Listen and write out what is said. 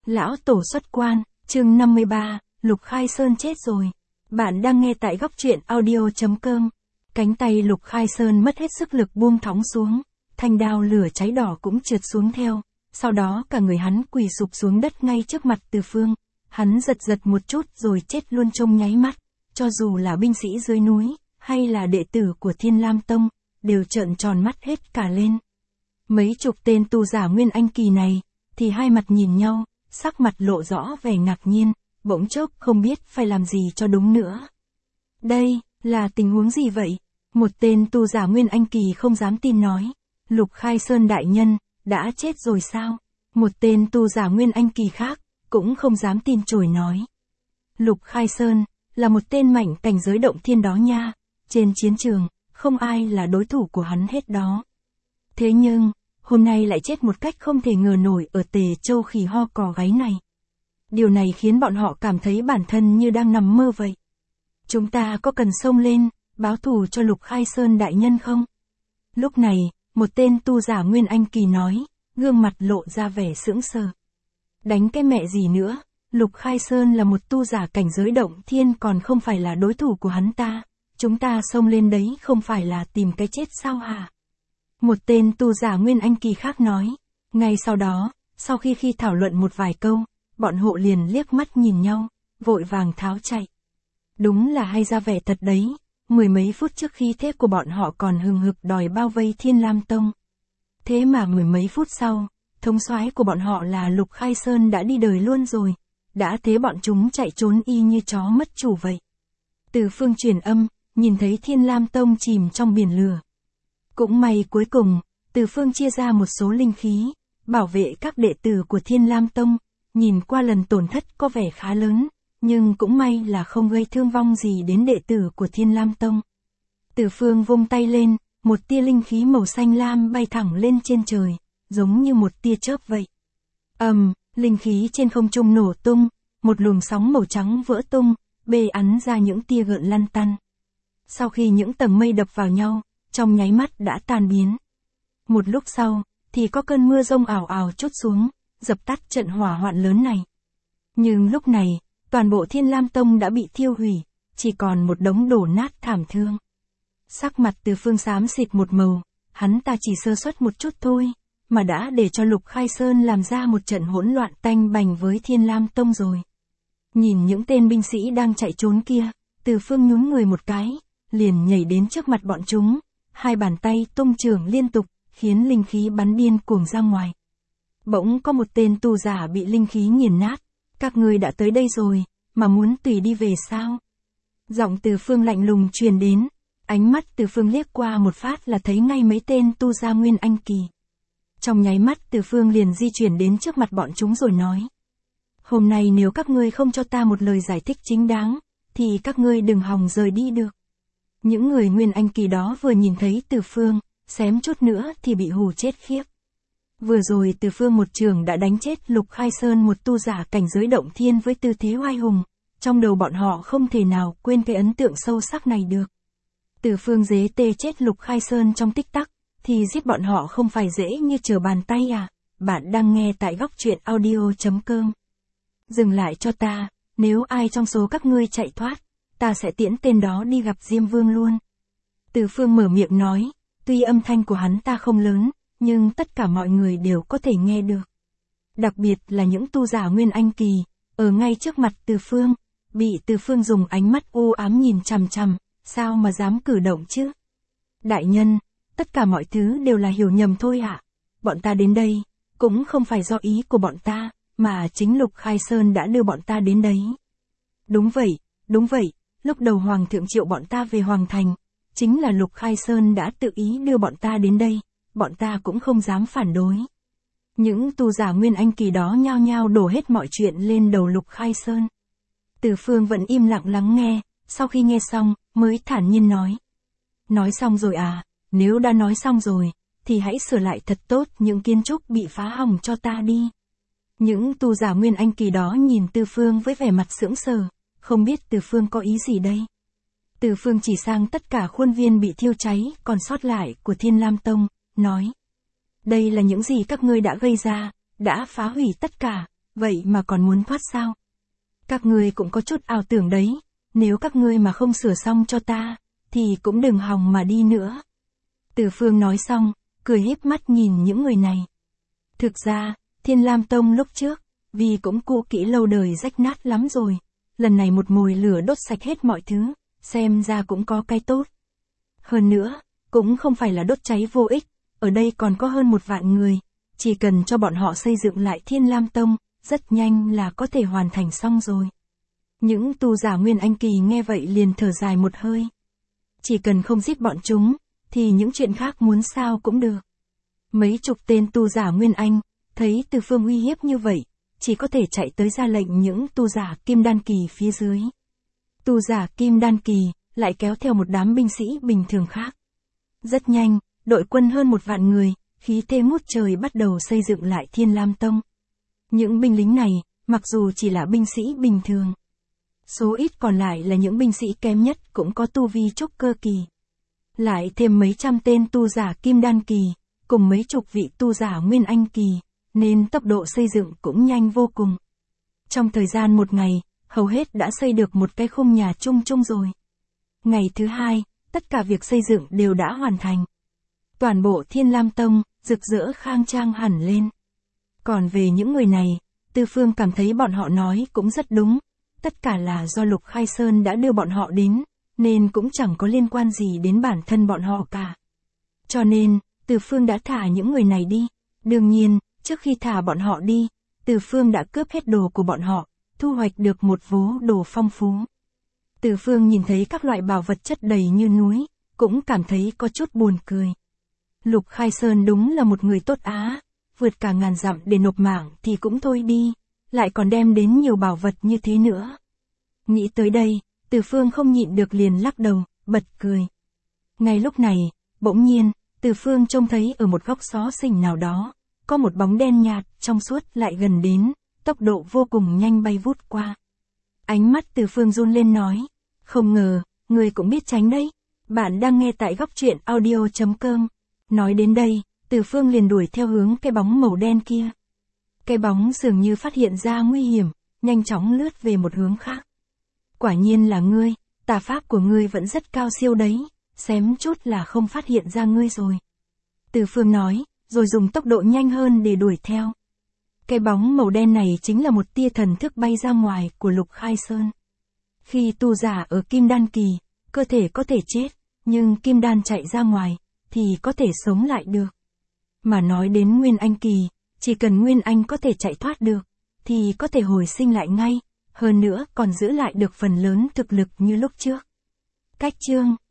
Lão Tổ xuất quan, chương 53, Lục Khai Sơn chết rồi. Bạn đang nghe tại góc truyện audio.com. Cánh tay Lục Khai Sơn mất hết sức lực buông thõng xuống, thanh đao lửa cháy đỏ cũng trượt xuống theo, sau đó cả người hắn quỳ sụp xuống đất ngay trước mặt Từ Phương. Hắn giật giật một chút rồi chết luôn trong nháy mắt, cho dù là binh sĩ dưới núi, hay là đệ tử của Thiên Lam Tông, đều trợn tròn mắt hết cả lên. Mấy chục tên tu giả Nguyên Anh kỳ này, thì hai mặt nhìn nhau, sắc mặt lộ rõ vẻ ngạc nhiên, bỗng chốc không biết phải làm gì cho đúng nữa. Đây, là tình huống gì vậy? Một tên tu giả Nguyên Anh kỳ không dám tin nói. Lục Khai Sơn đại nhân, đã chết rồi sao? Một tên tu giả Nguyên Anh kỳ khác, cũng không dám tin chổi nói. Lục Khai Sơn, là một tên mảnh cảnh giới động thiên đó nha. Trên chiến trường, không ai là đối thủ của hắn hết đó. Thế nhưng, hôm nay lại chết một cách không thể ngờ nổi ở Tề Châu Khỉ Ho Cò Gáy này. Điều này khiến bọn họ cảm thấy bản thân như đang nằm mơ vậy. Chúng ta có cần xông lên, báo thù cho Lục Khai Sơn đại nhân không? Lúc này, một tên tu giả Nguyên Anh kỳ nói, gương mặt lộ ra vẻ sững sờ. Đánh cái mẹ gì nữa, Lục Khai Sơn là một tu giả cảnh giới động thiên còn không phải là đối thủ của hắn ta. Chúng ta xông lên đấy không phải là tìm cái chết sao hả? Một tên tu giả Nguyên Anh kỳ khác nói. Ngay sau đó, sau khi thảo luận một vài câu, bọn hộ liền liếc mắt nhìn nhau, vội vàng tháo chạy. Đúng là hay ra vẻ thật đấy, mười mấy phút trước khi thế của bọn họ còn hừng hực đòi bao vây Thiên Lam Tông. Thế mà mười mấy phút sau, thống soái của bọn họ là Lục Khai Sơn đã đi đời luôn rồi, đã thế bọn chúng chạy trốn y như chó mất chủ vậy. Từ Phương truyền âm, nhìn thấy Thiên Lam Tông chìm trong biển lửa. Cũng may cuối cùng, Từ Phương chia ra một số linh khí, bảo vệ các đệ tử của Thiên Lam Tông, nhìn qua lần tổn thất có vẻ khá lớn, nhưng cũng may là không gây thương vong gì đến đệ tử của Thiên Lam Tông. Từ Phương vung tay lên, một tia linh khí màu xanh lam bay thẳng lên trên trời, giống như một tia chớp vậy. Linh khí trên không trung nổ tung, một luồng sóng màu trắng vỡ tung, bê ắn ra những tia gợn lăn tăn. Sau khi những tầng mây đập vào nhau, trong nháy mắt đã tan biến. Một lúc sau, thì có cơn mưa rông ảo ảo trút xuống, dập tắt trận hỏa hoạn lớn này. Nhưng lúc này, toàn bộ Thiên Lam Tông đã bị thiêu hủy, chỉ còn một đống đổ nát thảm thương. Sắc mặt Từ Phương xám xịt một màu, hắn ta chỉ sơ suất một chút thôi, mà đã để cho Lục Khai Sơn làm ra một trận hỗn loạn tanh bành với Thiên Lam Tông rồi. Nhìn những tên binh sĩ đang chạy trốn kia, Từ Phương nhún người một cái, liền nhảy đến trước mặt bọn chúng, hai bàn tay tung chưởng liên tục, khiến linh khí bắn điên cuồng ra ngoài. Bỗng có một tên tu giả bị linh khí nghiền nát. Các ngươi đã tới đây rồi, mà muốn tùy đi về sao? Giọng Từ Phương lạnh lùng truyền đến, ánh mắt Từ Phương liếc qua một phát là thấy ngay mấy tên tu gia Nguyên Anh kỳ. Trong nháy mắt Từ Phương liền di chuyển đến trước mặt bọn chúng rồi nói. Hôm nay nếu các ngươi không cho ta một lời giải thích chính đáng, thì các ngươi đừng hòng rời đi được. Những người Nguyên Anh kỳ đó vừa nhìn thấy Từ Phương, xém chút nữa thì bị hù chết khiếp. Vừa rồi Từ Phương một trường đã đánh chết Lục Khai Sơn một tu giả cảnh giới động thiên với tư thế oai hùng, trong đầu bọn họ không thể nào quên cái ấn tượng sâu sắc này được. Từ Phương dế tê chết Lục Khai Sơn trong tích tắc, thì giết bọn họ không phải dễ như trở bàn tay à? Bạn đang nghe tại góc truyện audio.com. Dừng lại cho ta, nếu ai trong số các ngươi chạy thoát, ta sẽ tiễn tên đó đi gặp Diêm Vương luôn. Từ Phương mở miệng nói, tuy âm thanh của hắn ta không lớn, nhưng tất cả mọi người đều có thể nghe được. Đặc biệt là những tu giả Nguyên Anh kỳ, ở ngay trước mặt Từ Phương, bị Từ Phương dùng ánh mắt u ám nhìn chằm chằm, sao mà dám cử động chứ? Đại nhân, tất cả mọi thứ đều là hiểu nhầm thôi ạ. Bọn ta đến đây, cũng không phải do ý của bọn ta, mà chính Lục Khai Sơn đã đưa bọn ta đến đấy. Đúng vậy, lúc đầu Hoàng thượng triệu bọn ta về Hoàng thành, chính là Lục Khai Sơn đã tự ý đưa bọn ta đến đây. Bọn ta cũng không dám phản đối. Những tu giả Nguyên Anh kỳ đó nhao nhao đổ hết mọi chuyện lên đầu Lục Khai Sơn. Từ Phương vẫn im lặng lắng nghe, sau khi nghe xong, mới thản nhiên nói. Nói xong rồi à, nếu đã nói xong rồi, thì hãy sửa lại thật tốt những kiến trúc bị phá hỏng cho ta đi. Những tu giả Nguyên Anh kỳ đó nhìn Từ Phương với vẻ mặt sững sờ, không biết Từ Phương có ý gì đây. Từ Phương chỉ sang tất cả khuôn viên bị thiêu cháy còn sót lại của Thiên Lam Tông, nói. Đây là những gì các ngươi đã gây ra, đã phá hủy tất cả, vậy mà còn muốn thoát sao? Các ngươi cũng có chút ảo tưởng đấy, nếu các ngươi mà không sửa xong cho ta, thì cũng đừng hòng mà đi nữa. Từ Phương nói xong, cười híp mắt nhìn những người này. Thực ra, Thiên Lam Tông lúc trước, vì cũng cũ kỹ lâu đời rách nát lắm rồi, lần này một mồi lửa đốt sạch hết mọi thứ, xem ra cũng có cái tốt. Hơn nữa, cũng không phải là đốt cháy vô ích, ở đây còn có hơn 1 vạn người, chỉ cần cho bọn họ xây dựng lại Thiên Lam Tông, rất nhanh là có thể hoàn thành xong rồi. Những tu giả Nguyên Anh kỳ nghe vậy liền thở dài một hơi. Chỉ cần không giết bọn chúng, thì những chuyện khác muốn sao cũng được. Mấy chục tên tu giả Nguyên Anh, thấy Từ Phương uy hiếp như vậy, chỉ có thể chạy tới ra lệnh những tu giả Kim Đan kỳ phía dưới. Tu giả Kim Đan kỳ, lại kéo theo một đám binh sĩ bình thường khác. Rất nhanh, đội quân hơn 1 vạn người, khí thế ngút trời bắt đầu xây dựng lại Thiên Lam Tông. Những binh lính này, mặc dù chỉ là binh sĩ bình thường, số ít còn lại là những binh sĩ kém nhất cũng có tu vi trúc cơ kỳ. Lại thêm mấy trăm tên tu giả Kim Đan kỳ, cùng mấy chục vị tu giả Nguyên Anh kỳ, nên tốc độ xây dựng cũng nhanh vô cùng. Trong thời gian 1 ngày, hầu hết đã xây được một cái khung nhà chung chung rồi. Ngày thứ 2, tất cả việc xây dựng đều đã hoàn thành. Toàn bộ Thiên Lam Tông, rực rỡ khang trang hẳn lên. Còn về những người này, Từ Phương cảm thấy bọn họ nói cũng rất đúng. Tất cả là do Lục Khai Sơn đã đưa bọn họ đến, nên cũng chẳng có liên quan gì đến bản thân bọn họ cả. Cho nên, Từ Phương đã thả những người này đi. Đương nhiên, trước khi thả bọn họ đi, Từ Phương đã cướp hết đồ của bọn họ, thu hoạch được một vố đồ phong phú. Từ Phương nhìn thấy các loại bảo vật chất đầy như núi, cũng cảm thấy có chút buồn cười. Lục Khai Sơn đúng là một người tốt á, vượt cả ngàn dặm để nộp mạng thì cũng thôi đi, lại còn đem đến nhiều bảo vật như thế nữa. Nghĩ tới đây, Từ Phương không nhịn được liền lắc đầu, bật cười. Ngay lúc này, bỗng nhiên, Từ Phương trông thấy ở một góc xó xỉnh nào đó, có một bóng đen nhạt, trong suốt lại gần đến, tốc độ vô cùng nhanh bay vút qua. Ánh mắt Từ Phương run lên nói, không ngờ, người cũng biết tránh đấy. Bạn đang nghe tại góc truyện audio.com. Nói đến đây, Từ Phương liền đuổi theo hướng cái bóng màu đen kia. Cái bóng dường như phát hiện ra nguy hiểm, nhanh chóng lướt về một hướng khác. Quả nhiên là ngươi, tà pháp của ngươi vẫn rất cao siêu đấy, xém chút là không phát hiện ra ngươi rồi. Từ Phương nói, rồi dùng tốc độ nhanh hơn để đuổi theo. Cái bóng màu đen này chính là một tia thần thức bay ra ngoài của Lục Khai Sơn. Khi tu giả ở Kim Đan kỳ, cơ thể có thể chết, nhưng Kim Đan chạy ra ngoài, thì có thể sống lại được. Mà nói đến Nguyên Anh kỳ, chỉ cần Nguyên Anh có thể chạy thoát được, thì có thể hồi sinh lại ngay, hơn nữa còn giữ lại được phần lớn thực lực như lúc trước. Cách chương